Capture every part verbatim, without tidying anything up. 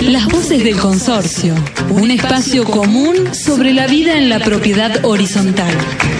Las voces del consorcio, un espacio común sobre la vida en la propiedad horizontal.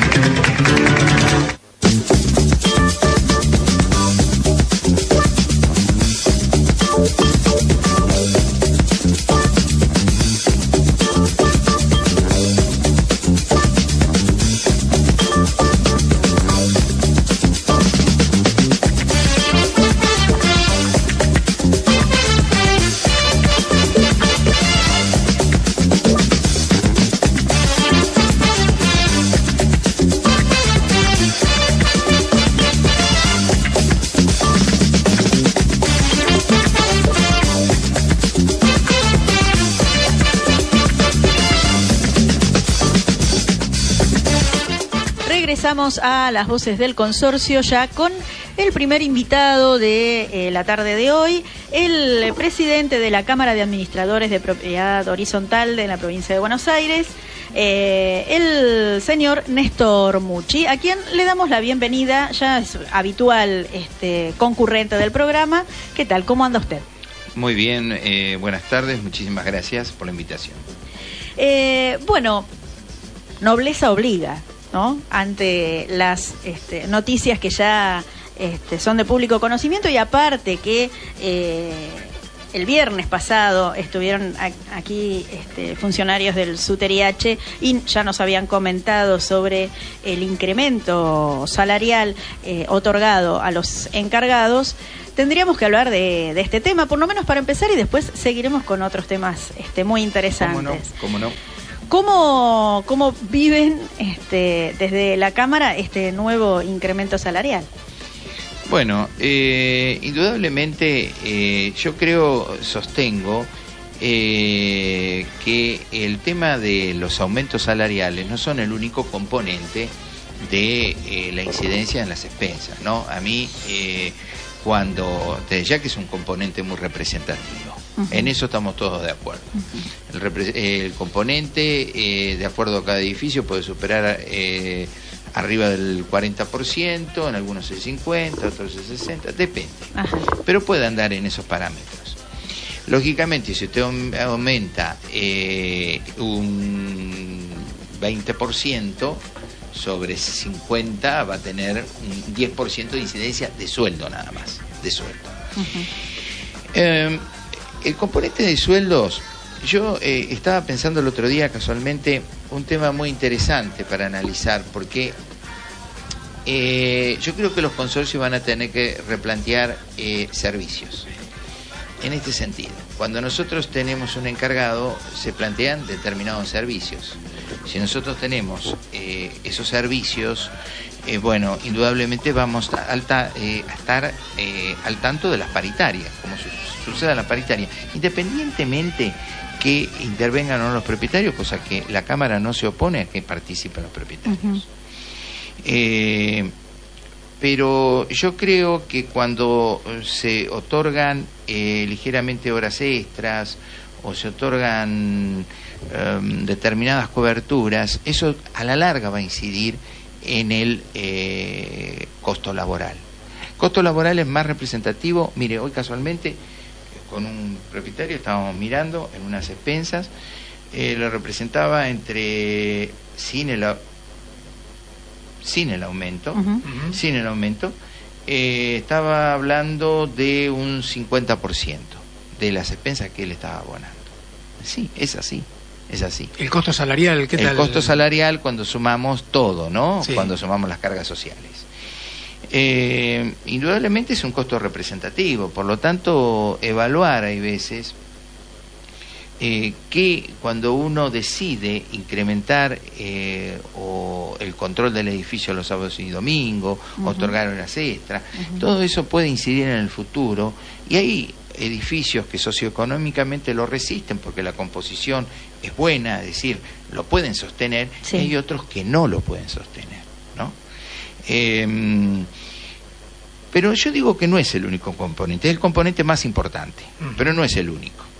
Regresamos a las voces del consorcio ya con el primer invitado de eh, la tarde de hoy, el presidente de la Cámara de Administradores de Propiedad Horizontal de la provincia de Buenos Aires, eh, el señor Néstor Mucci, a quien le damos la bienvenida, ya es habitual este, concurrente del programa. ¿Qué tal? ¿Cómo anda usted? Muy bien, eh, buenas tardes, muchísimas gracias por la invitación. Eh, bueno, nobleza obliga, ¿no? Ante las este, noticias que ya este, son de público conocimiento, y aparte que eh, el viernes pasado estuvieron aquí este, funcionarios del SUTERIH y ya nos habían comentado sobre el incremento salarial eh, otorgado a los encargados. Tendríamos que hablar de, de este tema, por lo menos para empezar, y después seguiremos con otros temas este, muy interesantes. ¿Cómo no? ¿Cómo no? ¿Cómo, cómo viven este, desde la Cámara este nuevo incremento salarial? Bueno, eh, indudablemente eh, yo creo, sostengo eh, que el tema de los aumentos salariales no son el único componente de eh, la incidencia en las expensas, ¿no? A mí, eh, cuando, ya que es un componente muy representativo, uh-huh. En eso estamos todos de acuerdo. Uh-huh. El, repre- el componente, eh, de acuerdo a cada edificio, puede superar eh, arriba del cuarenta por ciento, en algunos el cincuenta por ciento, otros el sesenta por ciento, depende. Uh-huh. Pero puede andar en esos parámetros. Lógicamente, si usted aumenta eh, un veinte por ciento, sobre cincuenta va a tener un diez por ciento de incidencia de sueldo nada más, de sueldo. Uh-huh. Eh, el componente de sueldos, yo eh, estaba pensando el otro día casualmente un tema muy interesante para analizar, porque eh, yo creo que los consorcios van a tener que replantear eh, servicios. En este sentido, cuando nosotros tenemos un encargado, se plantean determinados servicios. Si nosotros tenemos eh, esos servicios, eh, bueno, indudablemente vamos a, alta, eh, a estar eh, al tanto de las paritarias, como su, suceda en la paritaria, independientemente que intervengan o no los propietarios, cosa que la Cámara no se opone a que participen los propietarios. Uh-huh. Eh, pero yo creo que cuando se otorgan eh, ligeramente horas extras o se otorgan eh, determinadas coberturas, eso a la larga va a incidir en el eh, costo laboral. Costo laboral es más representativo. Mire, hoy casualmente con un propietario estábamos mirando en unas expensas, eh, lo representaba entre sin el sin el aumento, uh-huh. sin el aumento, eh, estaba hablando de un cincuenta por ciento de las expensas que él estaba abonando. Sí, es así, es así. El costo salarial, ¿qué tal? El costo salarial cuando sumamos todo, ¿no? Sí. Cuando sumamos las cargas sociales. Eh, indudablemente es un costo representativo, por lo tanto, evaluar hay veces eh, que cuando uno decide incrementar eh, o el control del edificio los sábados y domingos, uh-huh. otorgar horas extras, uh-huh. todo eso puede incidir en el futuro, y hay edificios que socioeconómicamente lo resisten porque la composición es buena, es decir, lo pueden sostener, sí. Y hay otros que no lo pueden sostener, ¿no? Eh, pero yo digo que no es el único componente, es el componente más importante, uh-huh. pero no es el único.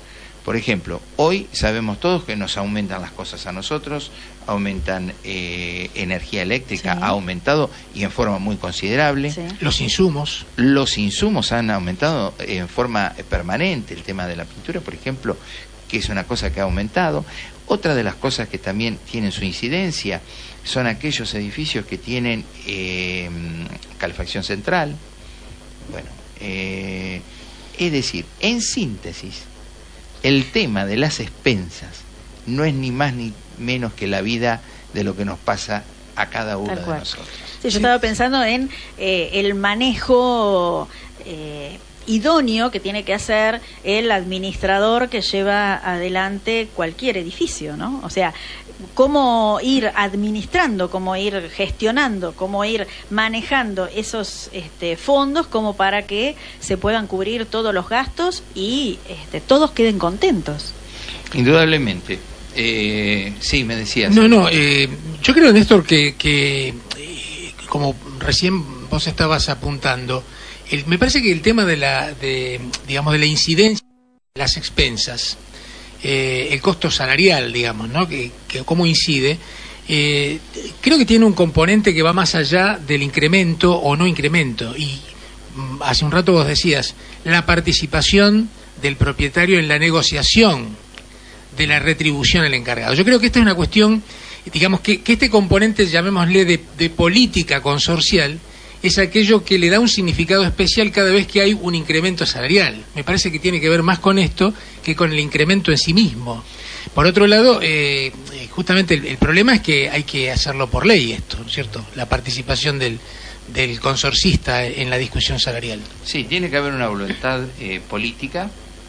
Por ejemplo, hoy sabemos todos que nos aumentan las cosas a nosotros, aumentan eh, energía eléctrica, sí. ha aumentado y en forma muy considerable. Sí. Los insumos. Los insumos han aumentado en forma permanente, el tema de la pintura, por ejemplo, que es una cosa que ha aumentado. Otra de las cosas que también tienen su incidencia son aquellos edificios que tienen eh, calefacción central. Bueno, eh, es decir, en síntesis, el tema de las expensas no es ni más ni menos que la vida de lo que nos pasa a cada uno de nosotros. Sí, yo sí. estaba pensando en eh, el manejo eh, idóneo que tiene que hacer el administrador que lleva adelante cualquier edificio, ¿no? O sea, cómo ir administrando, cómo ir gestionando, cómo ir manejando esos este, fondos como para que se puedan cubrir todos los gastos y este, todos queden contentos. Indudablemente. Eh, sí, me decías. No, no, eh, yo creo, Néstor, que, que eh, como recién vos estabas apuntando, el, me parece que el tema de la, de, digamos, de la incidencia de las expensas, Eh, el costo salarial, digamos, ¿no? Que, que cómo incide, eh, creo que tiene un componente que va más allá del incremento o no incremento. Y mm, hace un rato vos decías, la participación del propietario en la negociación de la retribución al encargado. Yo creo que esta es una cuestión, digamos, que, que este componente, llamémosle, de, de política consorcial, es aquello que le da un significado especial cada vez que hay un incremento salarial. Me parece que tiene que ver más con esto que con el incremento en sí mismo. Por otro lado, eh, justamente el, el problema es que hay que hacerlo por ley esto, ¿no es cierto? La participación del, del consorcista en la discusión salarial. Sí, tiene que haber una voluntad eh, política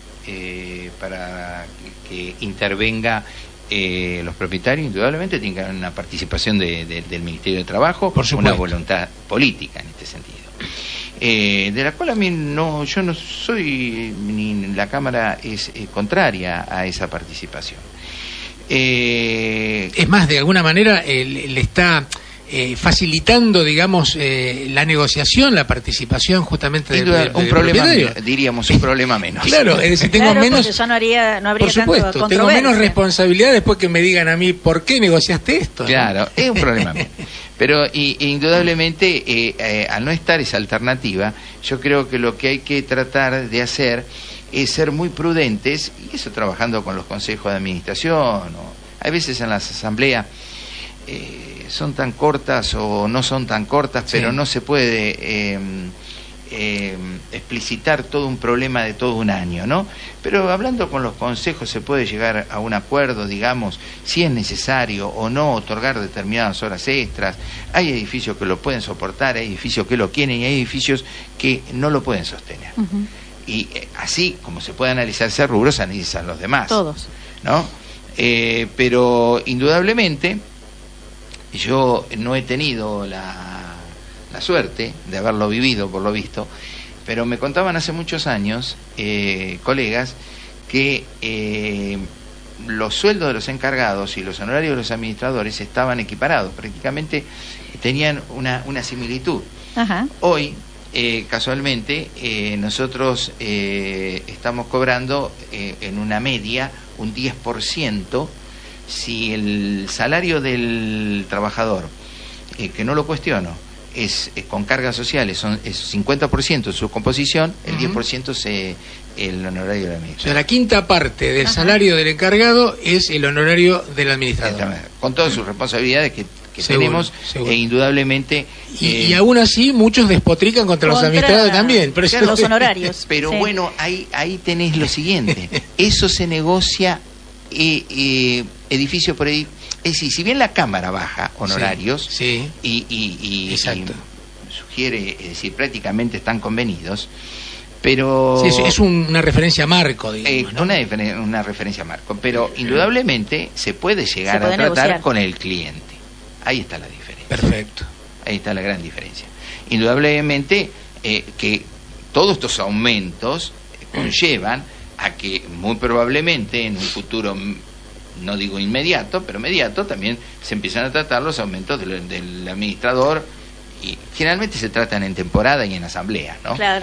eh, para que, que intervenga Eh, los propietarios. Indudablemente tienen que haber una participación de, de, del Ministerio de Trabajo, por supuesto, una voluntad política en este sentido, eh, de la cual a mí no, yo no soy, ni la Cámara es eh, contraria a esa participación. Eh, es más, de alguna manera eh, le está eh, facilitando, digamos, eh, la negociación, la participación justamente del, del, un del problema propietario. menos, diríamos un problema menos. Claro, es decir, tengo claro, menos, ya no, haría, no habría por supuesto, tanto tengo menos responsabilidad después que me digan a mí por qué negociaste esto, ¿no? Claro, es un problema menos. Pero y, e indudablemente eh, eh, al no estar esa alternativa, yo creo que lo que hay que tratar de hacer es ser muy prudentes, y eso trabajando con los consejos de administración, o hay veces en las asambleas eh, son tan cortas o no son tan cortas, sí. pero no se puede eh, eh, explicitar todo un problema de todo un año, ¿no? Pero hablando con los consejos se puede llegar a un acuerdo, digamos, si es necesario o no otorgar determinadas horas extras. Hay edificios que lo pueden soportar, hay edificios que lo quieren y hay edificios que no lo pueden sostener. Uh-huh. Y eh, así como se puede analizarse rubros, se analizan los demás. Todos. ¿No? Eh, pero indudablemente yo no he tenido la, la suerte de haberlo vivido, por lo visto, pero me contaban hace muchos años eh, colegas que eh, los sueldos de los encargados y los honorarios de los administradores estaban equiparados, prácticamente tenían una, una similitud. Ajá. Hoy, eh, casualmente, eh, nosotros eh, estamos cobrando eh, en una media un diez por ciento. Si el salario del trabajador, eh, que no lo cuestiono, es, es con cargas sociales, son es cincuenta por ciento de su composición, el uh-huh. diez por ciento es eh, el honorario del administrador. O sea, la quinta parte del Ajá. salario del encargado es el honorario del administrador. Con todas sus responsabilidades que, que seguro, tenemos, seguro. e indudablemente... Y, eh, y aún así muchos despotrican contra, contra los administradores también. Pero claro, los honorarios. Pero sí. bueno, ahí, ahí tenés lo siguiente, eso se negocia... Eh, eh, edificio por edificio, es decir, si bien la Cámara baja honorarios sí, sí. Y, y, y, y sugiere, es decir, prácticamente están convenidos, pero sí, es una referencia marco, digamos, eh, ¿no? una, una referencia marco, pero indudablemente se puede llegar se puede a tratar negociar con el cliente. Ahí está la diferencia. Perfecto. Ahí está la gran diferencia. Indudablemente eh, que todos estos aumentos conllevan a que muy probablemente en un futuro, no digo inmediato, pero mediato, también se empiezan a tratar los aumentos del, del administrador, y generalmente se tratan en temporada y en asamblea, ¿no? Claro.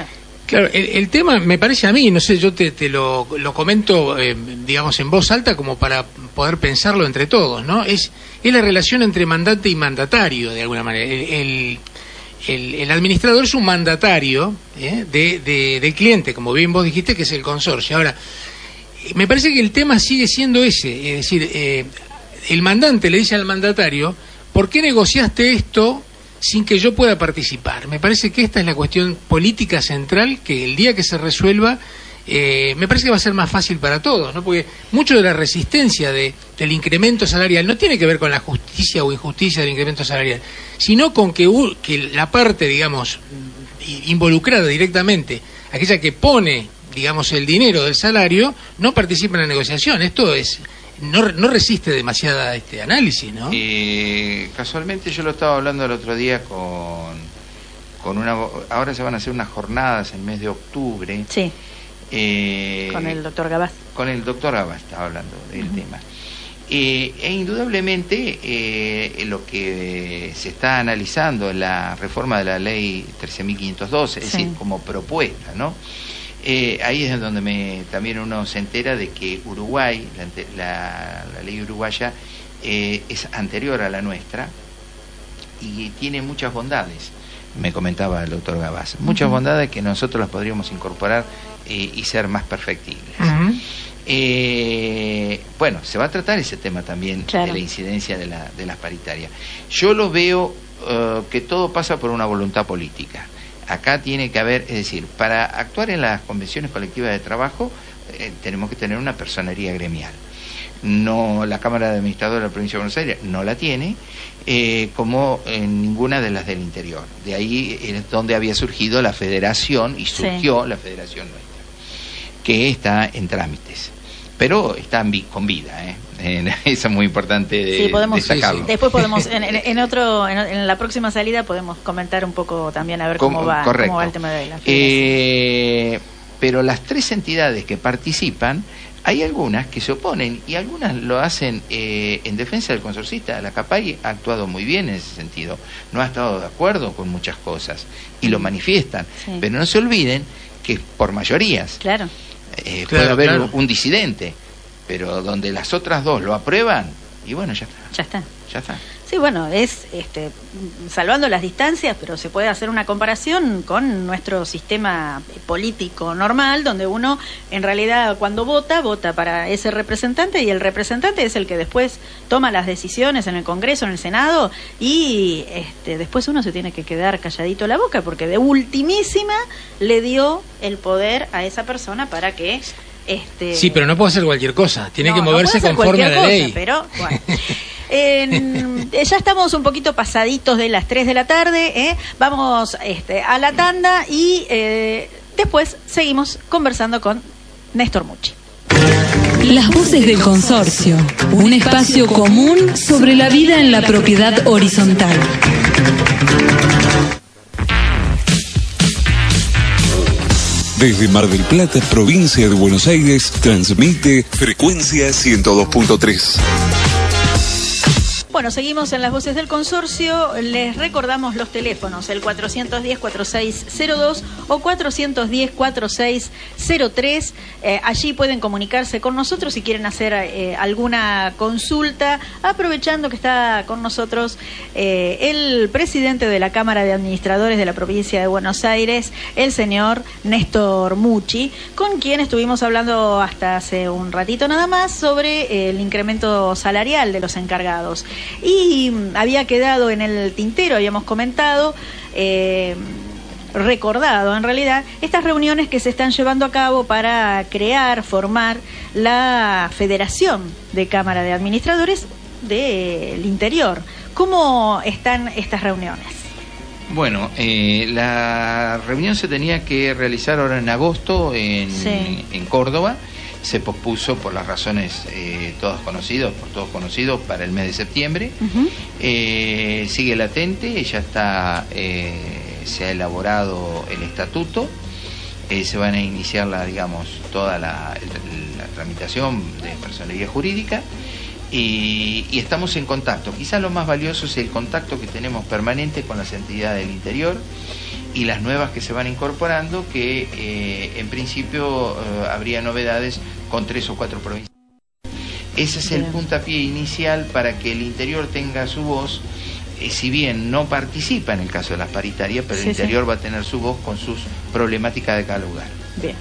Claro, el, el tema me parece a mí, no sé, yo te, te lo, lo comento, eh, digamos, en voz alta como para poder pensarlo entre todos, ¿no? Es, es la relación entre mandante y mandatario, de alguna manera. El, el, el, el administrador es un mandatario ¿eh? de, de, del cliente, como bien vos dijiste, que es el consorcio. Ahora, me parece que el tema sigue siendo ese, es decir, eh, el mandante le dice al mandatario, ¿por qué negociaste esto sin que yo pueda participar? Me parece que esta es la cuestión política central, que el día que se resuelva, eh, me parece que va a ser más fácil para todos, ¿no? Porque mucho de la resistencia de, del incremento salarial no tiene que ver con la justicia o injusticia del incremento salarial, sino con que, uh, que la parte, digamos, involucrada directamente, aquella que pone, digamos, el dinero del salario, no participa en la negociación. Esto es... No, no resiste demasiada este análisis, ¿no? Eh, casualmente yo lo estaba hablando el otro día con, con una... Ahora se van a hacer unas jornadas en el mes de octubre. Sí. Eh, con el doctor Gabás. Con el doctor Gabás estaba hablando del uh-huh. tema. Eh, e indudablemente eh, lo que se está analizando en la reforma de la ley trece mil quinientos doce, es sí. decir, como propuesta, ¿no? Eh, ahí es donde me, también uno se entera de que Uruguay, la, la, la ley uruguaya, eh, es anterior a la nuestra y tiene muchas bondades, me comentaba el doctor Gabás, muchas uh-huh. bondades que nosotros las podríamos incorporar eh, y ser más perfectibles. Uh-huh. eh, bueno, se va a tratar ese tema también, claro. de la incidencia de, la, de las paritarias. Yo lo veo uh, que todo pasa por una voluntad política. Acá tiene que haber, es decir, para actuar en las convenciones colectivas de trabajo eh, tenemos que tener una personería gremial. No, la Cámara de Administradores de la Provincia de Buenos Aires no la tiene, eh, como en ninguna de las del interior. De ahí es donde había surgido la federación, y surgió sí. la federación nuestra, que está en trámites. Pero está con vida, ¿eh? Eso es muy importante de, sí, podemos, destacarlo. Sí, sí. Después podemos, en, en otro, en, en la próxima salida podemos comentar un poco también a ver cómo, cómo, va, cómo va el tema de la federación. Eh, pero las tres entidades que participan, hay algunas que se oponen y algunas lo hacen eh, en defensa del consorcista. La CAPAI ha actuado muy bien en ese sentido, no ha estado de acuerdo con muchas cosas y lo manifiestan, sí. pero no se olviden que es por mayorías. Claro. Eh, claro puede haber claro. un disidente, pero donde las otras dos lo aprueban, y bueno, ya está. Ya está. Ya está. Sí, bueno, es este, salvando las distancias, pero se puede hacer una comparación con nuestro sistema político normal, donde uno en realidad cuando vota, vota para ese representante y el representante es el que después toma las decisiones en el Congreso, en el Senado, y este, después uno se tiene que quedar calladito la boca, porque de ultimísima le dio el poder a esa persona para que... Este... Sí, pero no puede hacer cualquier cosa, tiene no, que moverse no conforme a la cosa, ley. Pero bueno. En, ya estamos un poquito pasaditos de las tres de la tarde, ¿eh? Vamos este, a la tanda y eh, después seguimos conversando con Néstor Mucci. Las voces del consorcio, un espacio común sobre la vida en la propiedad horizontal. Desde Mar del Plata, provincia de Buenos Aires, transmite Frecuencia ciento dos punto tres. Bueno, seguimos en las voces del consorcio. Les recordamos los teléfonos, el cuatrocientos diez, cuarenta y seis cero dos o cuatrocientos diez, cuarenta y seis cero tres. Eh, allí pueden comunicarse con nosotros si quieren hacer eh, alguna consulta, aprovechando que está con nosotros eh, el presidente de la Cámara de Administradores de la provincia de Buenos Aires, el señor Néstor Mucci, con quien estuvimos hablando hasta hace un ratito nada más sobre el incremento salarial de los encargados. Y había quedado en el tintero, habíamos comentado, eh, recordado en realidad, estas reuniones que se están llevando a cabo para crear, formar la Federación de Cámara de Administradores del Interior. ¿Cómo están estas reuniones? Bueno, eh, la reunión se tenía que realizar ahora en agosto en, sí. en Córdoba. Se pospuso por las razones eh, todas conocidas, por todos conocidos, para el mes de septiembre. Uh-huh. eh, sigue latente, ya está, eh, se ha elaborado el estatuto, eh, se van a iniciar la, digamos, toda la, la tramitación de personería jurídica y, y estamos en contacto. Quizás lo más valioso es el contacto que tenemos permanente con las entidades del interior. y las nuevas que se van incorporando, que eh, en principio eh, habría novedades con tres o cuatro provincias. Ese es el puntapié inicial para que el interior tenga su voz, eh, si bien no participa en el caso de las paritarias, pero sí, el interior sí. va a tener su voz con sus problemáticas de cada lugar. Bien.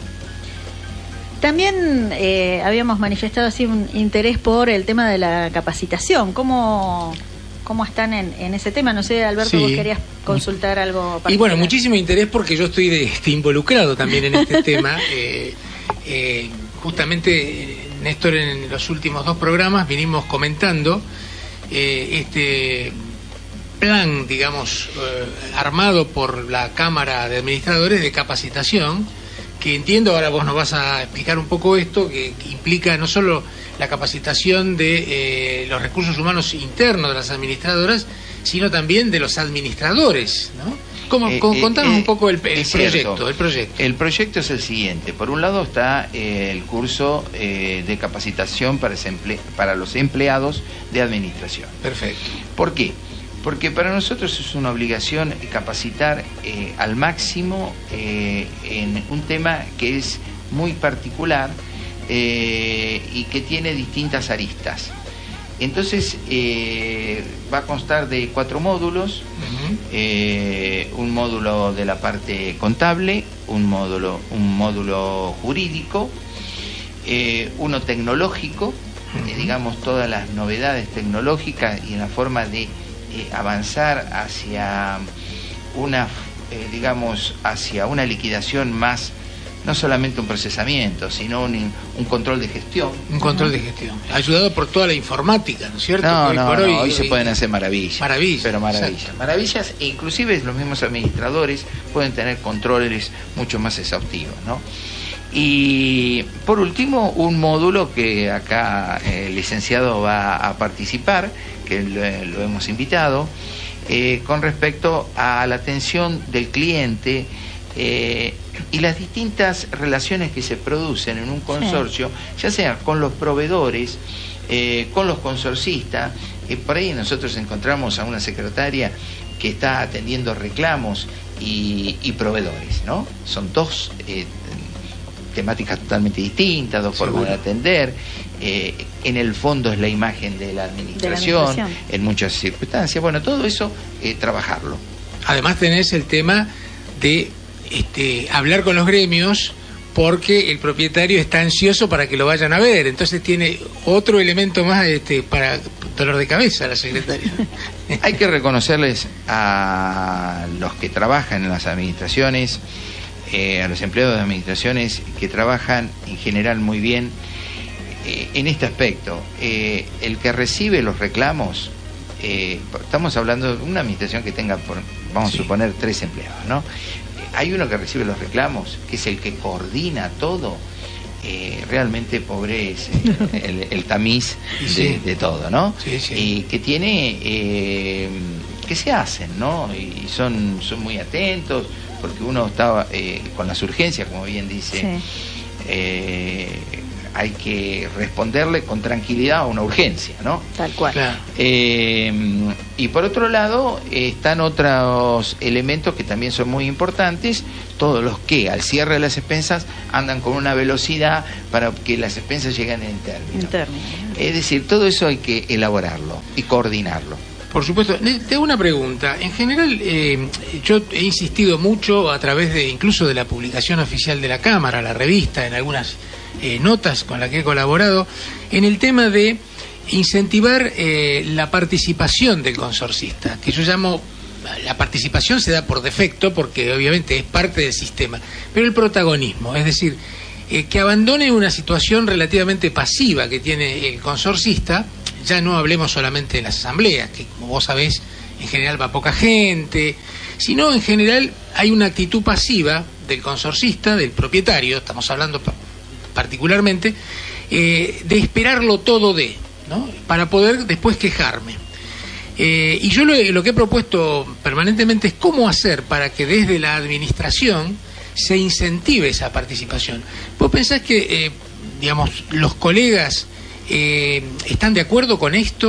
También eh, habíamos manifestado así un interés por el tema de la capacitación. ¿Cómo, cómo están en, en ese tema? No sé, Alberto, sí. vos querías consultar algo particular. Y bueno, muchísimo interés porque yo estoy de, de involucrado también en este tema. Eh, eh, justamente, Néstor, en los últimos dos programas vinimos comentando eh, este plan, digamos, eh, armado por la Cámara de Administradores de capacitación, que entiendo, ahora vos nos vas a explicar un poco esto, que, que implica no solo la capacitación de eh, los recursos humanos internos de las administradoras, sino también de los administradores, ¿no? ¿Cómo, eh, con, contanos eh, un poco el, el proyecto, el proyecto. El proyecto es el siguiente. Por un lado está eh, el curso eh, de capacitación para, emple para los empleados de administración. Perfecto. ¿Por qué? Porque para nosotros es una obligación capacitar eh, al máximo eh, en un tema que es muy particular eh, y que tiene distintas aristas. Entonces eh, va a constar de cuatro módulos, uh-huh. eh, un módulo de la parte contable, un módulo, un módulo jurídico, eh, uno tecnológico, uh-huh. eh, digamos todas las novedades tecnológicas y en la forma de Eh, avanzar hacia una, eh, digamos, hacia una liquidación más, no solamente un procesamiento, sino un, un control de gestión. Un control de gestión, ayudado por toda la informática, ¿no es cierto? No, hoy no, por no, hoy, hoy se hoy, pueden hacer maravillas. Maravillas. Pero maravillas. Exacto. Maravillas, e inclusive los mismos administradores pueden tener controles mucho más exhaustivos, ¿no? Y por último, un módulo que acá el licenciado va a participar, que lo, lo hemos invitado, eh, con respecto a la atención del cliente eh, y las distintas relaciones que se producen en un consorcio, sí. ya sea con los proveedores, eh, con los consorcistas. Eh, por ahí nosotros encontramos a una secretaria que está atendiendo reclamos y, y proveedores, ¿no? Son dos eh, temáticas totalmente distintas, dos formas de atender. Eh, en el fondo es la imagen de la administración, de la administración. En muchas circunstancias. Bueno, todo eso, eh, trabajarlo. Además tenés el tema de este, hablar con los gremios, porque el propietario está ansioso para que lo vayan a ver. Entonces tiene otro elemento más este, para dolor de cabeza la secretaria. Hay que reconocerles a los que trabajan en las administraciones, eh, a los empleados de administraciones que trabajan en general muy bien eh, en este aspecto. Eh, el que recibe los reclamos, eh, estamos hablando de una administración que tenga, por, vamos sí. a suponer, tres empleados, ¿no? Hay uno que recibe los reclamos, que es el que coordina todo. Eh, realmente pobre es eh, el, el tamiz de, sí. de todo, ¿no? Sí, sí. Y que tiene, eh, que se hacen, ¿no? Y son, son muy atentos, porque uno está eh, con las urgencias, como bien dice, sí. eh, hay que responderle con tranquilidad a una urgencia, ¿no? Tal cual. Claro. Eh, y por otro lado, eh, están otros elementos que también son muy importantes, todos los que al cierre de las expensas andan con una velocidad para que las expensas lleguen en término. En término. Es decir, todo eso hay que elaborarlo y coordinarlo. Por supuesto. Te hago una pregunta. En general, eh, yo he insistido mucho a través de incluso de la publicación oficial de la Cámara, la revista, en algunas eh, notas con las que he colaborado, en el tema de incentivar eh, la participación del consorcista, que yo llamo, la participación se da por defecto porque obviamente es parte del sistema, pero el protagonismo, es decir, eh, que abandone una situación relativamente pasiva que tiene el consorcista. Ya no hablemos solamente de las asambleas, que como vos sabés, en general va poca gente, sino en general hay una actitud pasiva del consorcista, del propietario, estamos hablando particularmente, eh, de esperarlo todo de, ¿no? Para poder después quejarme. Eh, y yo lo, lo que he propuesto permanentemente es cómo hacer para que desde la administración se incentive esa participación. ¿Vos pensás que, eh, digamos, los colegas Eh, están de acuerdo con esto,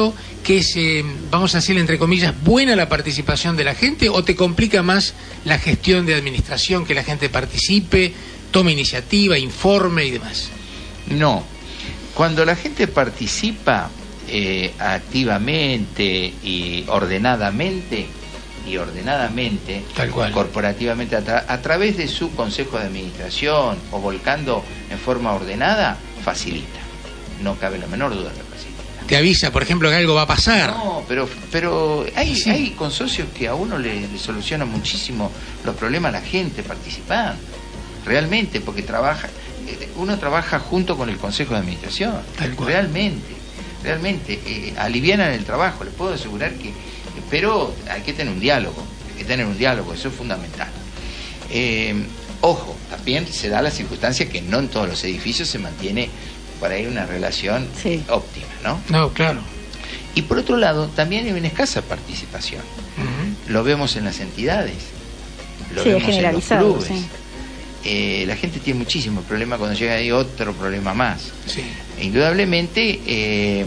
que es, eh, vamos a decir entre comillas, buena la participación de la gente, o te complica más la gestión de administración, que la gente participe, tome iniciativa, informe y demás? No, cuando la gente participa eh, activamente y ordenadamente, y ordenadamente, Tal cual. corporativamente, a, tra a través de su consejo de administración o volcando en forma ordenada, facilita. No cabe la menor duda que facilita. Te avisa, por ejemplo, que algo va a pasar. No, pero pero hay, Sí. hay consorcios que a uno le, le solucionan muchísimo los problemas a la gente participando. Realmente, porque trabaja, uno trabaja junto con el consejo de administración. Tal cual. Realmente, realmente, eh, alivianan el trabajo, les puedo asegurar que... Pero hay que tener un diálogo, hay que tener un diálogo, eso es fundamental. Eh, ojo, también se da la circunstancia que no en todos los edificios se mantiene por ahí una relación Sí. óptima, ¿no? No, claro. Y por otro lado, también hay una escasa participación. Ujú. Lo vemos en las entidades, lo Sí, es vemos en los generalizado, clubes. sí. Eh, la gente tiene muchísimos problemas, cuando llega ahí otro problema más. Sí. Indudablemente eh,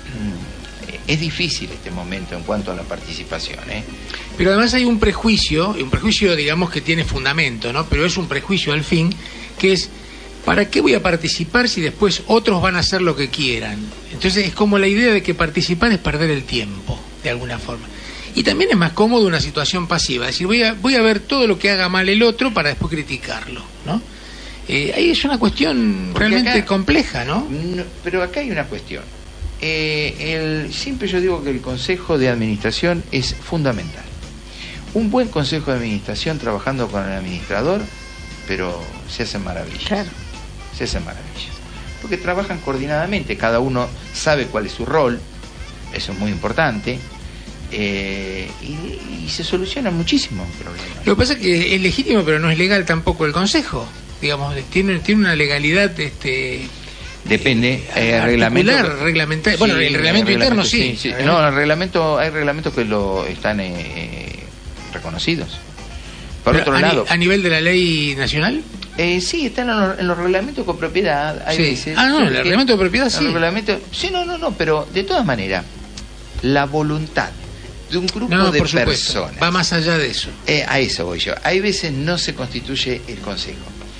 es difícil este momento en cuanto a la participación, ¿eh? Pero además hay un prejuicio, un prejuicio digamos que tiene fundamento, ¿no? Pero es un prejuicio al fin, que es, ¿para qué voy a participar si después otros van a hacer lo que quieran? Entonces es como la idea de que participar es perder el tiempo, de alguna forma. Y también es más cómodo una situación pasiva, es decir, voy a, voy a ver todo lo que haga mal el otro para después criticarlo, ¿no? Eh, ahí es una cuestión Porque realmente acá- compleja, ¿no? No, pero acá hay una cuestión. Eh, el, siempre yo digo que el consejo de administración es fundamental. Un buen consejo de administración trabajando con el administrador, pero se hacen maravillas. Claro. Se hacen maravillas. Porque trabajan coordinadamente, cada uno sabe cuál es su rol, eso es muy importante, eh, y, y se solucionan muchísimos problemas. Lo que pasa es que es legítimo, pero no es legal tampoco el consejo. Digamos, tiene, tiene una legalidad este, Depende, eh, articular, reglamento. reglamentaria. Bueno, Sí, el reglamento el interno sí. sí, sí. ¿Eh? No, el reglamento, hay reglamentos que lo están eh, reconocidos. Por Pero otro a, lado, ni- a nivel de la ley nacional. eh, sí, están en los, en los reglamentos con propiedad. Hay Sí. veces Ah, no, el que- reglamento de propiedad el sí. reglamento- sí, no, no, no, pero de todas maneras, la voluntad de un grupo No, no, de por supuesto. personas. Va más allá de eso. Eh, a eso voy yo. Hay veces no se constituye el consejo,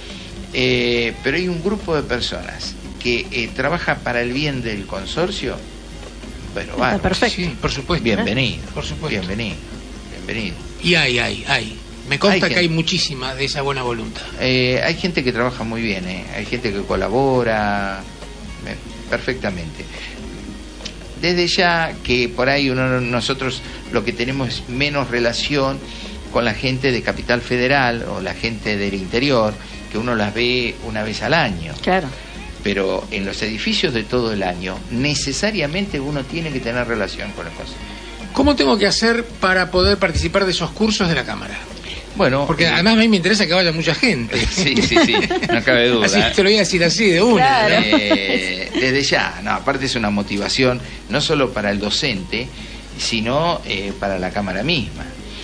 eh, pero hay un grupo de personas que eh, trabaja para el bien del consorcio. Bueno, Está va. perfecto. Sí, por supuesto. Bienvenido. Por supuesto. Bienvenido. Bienvenido. Y hay, hay, hay. Me consta Hay que gente. hay muchísima de esa buena voluntad. Eh, hay gente que trabaja muy bien, eh. Hay gente que colabora eh, perfectamente. Desde ya que por ahí uno, nosotros lo que tenemos es menos relación con la gente de Capital Federal o la gente del interior, que uno las ve una vez al año. Claro. Pero en los edificios de todo el año, necesariamente uno tiene que tener relación con el consejo. ¿Cómo tengo que hacer para poder participar de esos cursos de la Cámara? Bueno, Porque eh, además a mí me interesa que vaya mucha gente. sí, sí, sí, no cabe duda. Así te lo voy a decir así de una. Claro. ¿no? Eh, desde ya, no, aparte es una motivación no solo para el docente, sino eh, para la Cámara misma.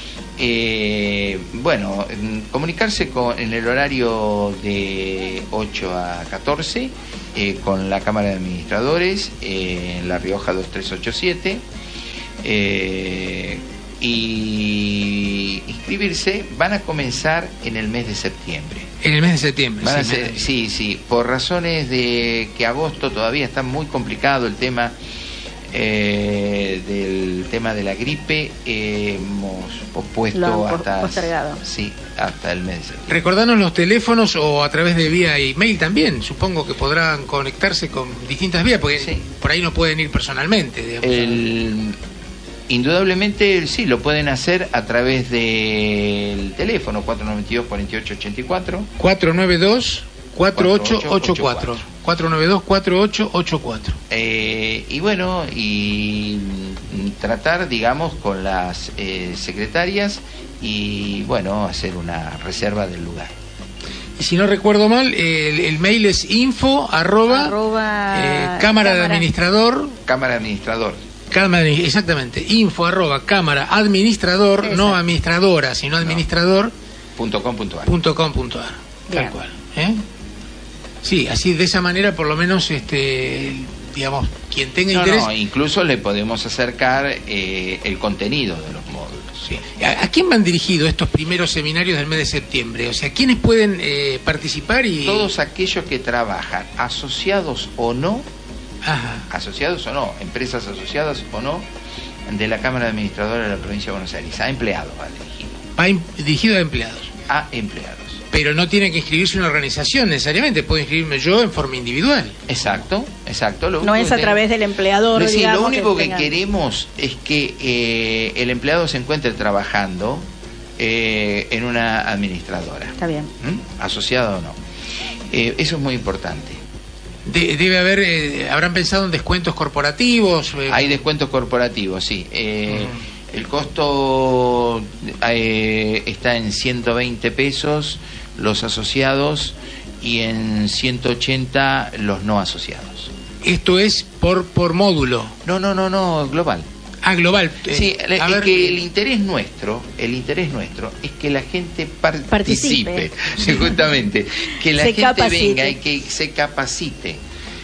Eh, bueno, mm, comunicarse con, en el horario de ocho a catorce eh, con la Cámara de Administradores eh, en La Rioja dos tres ocho siete, eh, y inscribirse. Van a comenzar en el mes de septiembre. En el mes de septiembre. Van a sí, ser- me- sí, sí, por razones de que agosto todavía está muy complicado el tema eh, del tema de la gripe, eh, hemos pospuesto Lo han po- hasta postergado. sí, hasta el mes de septiembre. Recordanos los teléfonos o a través de vía email también. Supongo que podrán conectarse con distintas vías, porque Sí. por ahí no pueden ir personalmente. Digamos. El, indudablemente sí, lo pueden hacer a través del teléfono cuatro nueve dos, cuatro ocho ocho cuatro. cuatro nueve dos, cuatro ocho ocho cuatro. cuatro nueve dos, cuatro ocho ocho cuatro. Eh, y bueno, y mm, tratar, digamos, con las eh, secretarias y, bueno, hacer una reserva del lugar. Y si no recuerdo mal, el, el mail es info arroba, Arroba eh, cámara de cámara. administrador. Cámara Administrador. Cámara, exactamente, info arroba cámara administrador, Exacto. no administradora, sino administrador Punto com punto ar. punto com punto ar. Tal Bien. cual. ¿eh? Sí, así de esa manera por lo menos este digamos, quien tenga no, interés... No, incluso le podemos acercar eh, el contenido de los módulos. Sí. ¿A, ¿A quién van dirigidos estos primeros seminarios del mes de septiembre? O sea, ¿quiénes pueden eh, participar? Y todos aquellos que trabajan, asociados o no, Ajá. asociados o no, empresas asociadas o no, de la Cámara Administradora de la Provincia de Buenos Aires, a empleados va dirigido. Va in- dirigido a empleados. A empleados. Pero no tiene que inscribirse una organización necesariamente, puedo inscribirme yo en forma individual. Exacto, exacto. Lo No es a que través del empleador. Es decir, digamos, lo único que, tengan... queremos es que eh, el empleado se encuentre trabajando eh, en una administradora. Está bien. ¿Mm? Asociado o no. Eh, eso es muy importante. De- debe haber, eh, habrán pensado en descuentos corporativos. Eh, Hay descuentos corporativos, sí. Eh, uh-huh. El costo eh, está en ciento veinte pesos los asociados y en ciento ochenta los no asociados. Esto es por por módulo. No, no, no, no, global. Ah, global. Eh, Sí, a es ver, que el interés nuestro, el interés nuestro es que la gente participe, Participe. Sí, justamente, que la Se gente capacite. venga y que se capacite.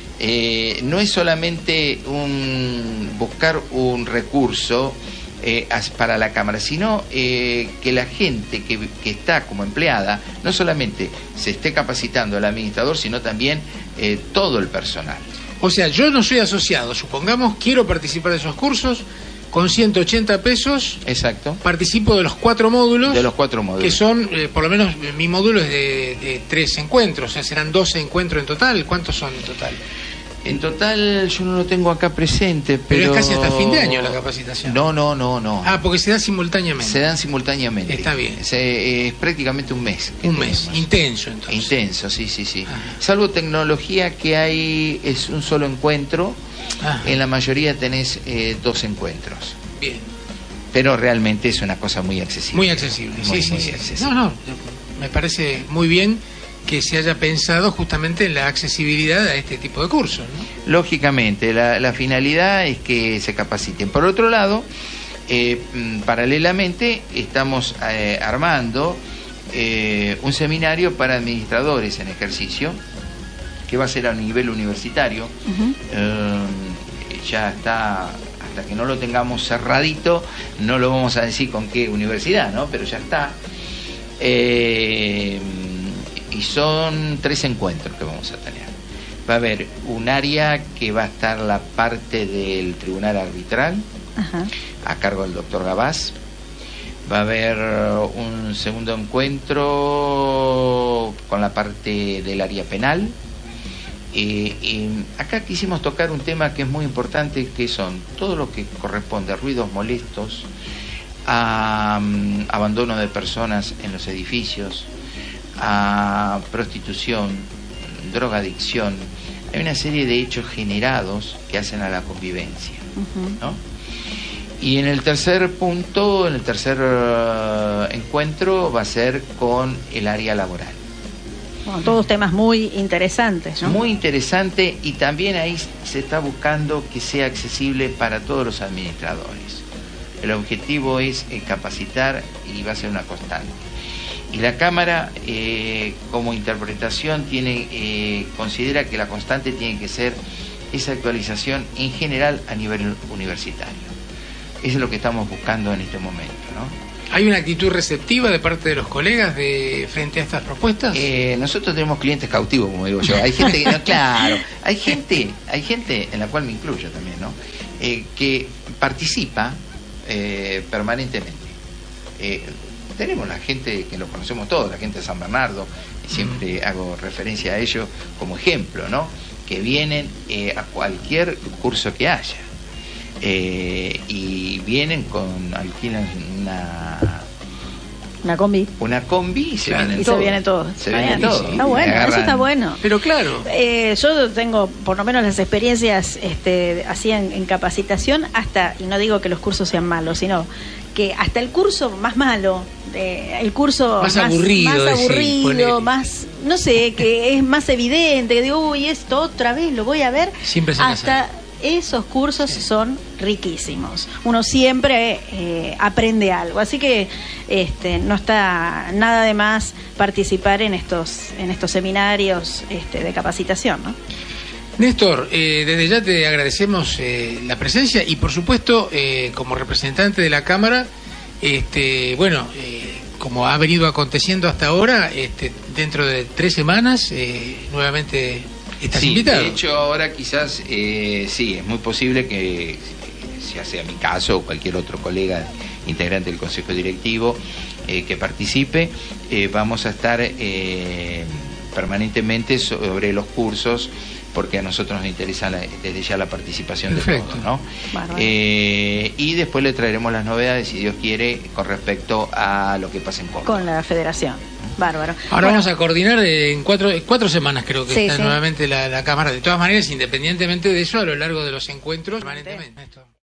Eh, no es solamente un buscar un recurso eh, as- para la Cámara, sino eh, que la gente que, que está como empleada no solamente se esté capacitando al administrador, sino también eh, todo el personal. O sea, yo no soy asociado, supongamos, quiero participar de esos cursos, con ciento ochenta pesos Exacto. participo de los cuatro módulos. De los cuatro módulos. Que son, eh, por lo menos, eh, mi módulo es de, de tres encuentros, o sea, serán doce encuentros en total. ¿Cuántos son en total? En total yo no lo tengo acá presente, pero... Pero es casi hasta fin de año la capacitación. No, no, no, no. Ah, porque se da simultáneamente. Se dan simultáneamente. Está bien. Se- es prácticamente un mes. que Un mes, tenemos. intenso entonces. Intenso, sí, sí, sí. Ajá. Salvo tecnología que hay, es un solo encuentro. Ajá. En la mayoría tenés eh, dos encuentros. Bien, Pero realmente es una cosa muy accesible. muy accesible. Muy, sí, sí, muy sí. accesible. No, no, me parece muy bien que se haya pensado justamente en la accesibilidad a este tipo de cursos, ¿no? Lógicamente, la, la finalidad es que se capaciten. Por otro lado, eh, mm, paralelamente estamos eh, armando eh, un seminario para administradores en ejercicio, que va a ser a nivel universitario. Ujú. Eh, ya está, hasta que no lo tengamos cerradito, no lo vamos a decir con qué universidad, ¿no? Pero ya está. Eh, y son tres encuentros que vamos a tener. Va a haber un área que va a estar la parte del tribunal arbitral, Ajá. a cargo del doctor Gabás. Va a haber un segundo encuentro con la parte del área penal. Eh, eh, acá quisimos tocar un tema que es muy importante, que son todo lo que corresponde a ruidos molestos, a um, abandono de personas en los edificios, a prostitución, drogadicción. Hay una serie de hechos generados que hacen a la convivencia, Ujú. ¿no? Y en el tercer punto, en el tercer uh, encuentro, va a ser con el área laboral. Bueno, todos temas muy interesantes, ¿no? Muy interesante, y también ahí se está buscando que sea accesible para todos los administradores. El objetivo es eh, capacitar, y va a ser una constante. Y la Cámara, eh, como interpretación, tiene eh, considera que la constante tiene que ser esa actualización en general a nivel universitario. Eso es lo que estamos buscando en este momento, ¿no? ¿Hay una actitud receptiva de parte de los colegas de frente a estas propuestas? Eh, nosotros tenemos clientes cautivos, como digo yo. Hay gente que no, claro, hay gente, hay gente en la cual me incluyo también, ¿no? Eh, que participa eh, permanentemente. Eh, tenemos la gente que lo conocemos todos, la gente de San Bernardo, y siempre mm. hago referencia a ellos como ejemplo, ¿no? Que vienen eh, a cualquier curso que haya. Eh, y vienen con, alquilan una Una combi. una combi y se Claro. vienen Y todos. se vienen todos. Se vienen Bien. todos. Está bueno, Agarran- eso está bueno. Pero claro, Eh, yo tengo por lo menos las experiencias este, así en, en capacitación, hasta, y no digo que los cursos sean malos, sino que hasta el curso más malo, eh, el curso Más aburrido, más, decís, aburrido, ponele. más, no sé, que es más evidente, que digo, uy, esto otra vez lo voy a ver, Siempre se hasta esos cursos Sí. son riquísimos. Uno siempre eh, aprende algo, así que este, no está nada de más participar en estos en estos seminarios este, de capacitación, ¿no? Néstor, eh, desde ya te agradecemos eh, la presencia y por supuesto eh, como representante de la Cámara, este, bueno, eh, como ha venido aconteciendo hasta ahora, este, dentro de tres semanas eh, nuevamente estás sí, invitado. De hecho ahora quizás eh, sí, es muy posible que, ya sea mi caso o cualquier otro colega integrante del Consejo Directivo eh, que participe, eh, vamos a estar eh, permanentemente sobre los cursos, porque a nosotros nos interesa la, desde ya la participación Perfecto. de todos, ¿no? Eh, y después le traeremos las novedades, si Dios quiere, con respecto a lo que pasa en Córdoba. Con la Federación. Bárbaro. Ahora bueno. vamos a coordinar en cuatro, cuatro semanas, creo que sí, está sí. nuevamente la, la Cámara. De todas maneras, independientemente de eso, a lo largo de los encuentros, permanentemente.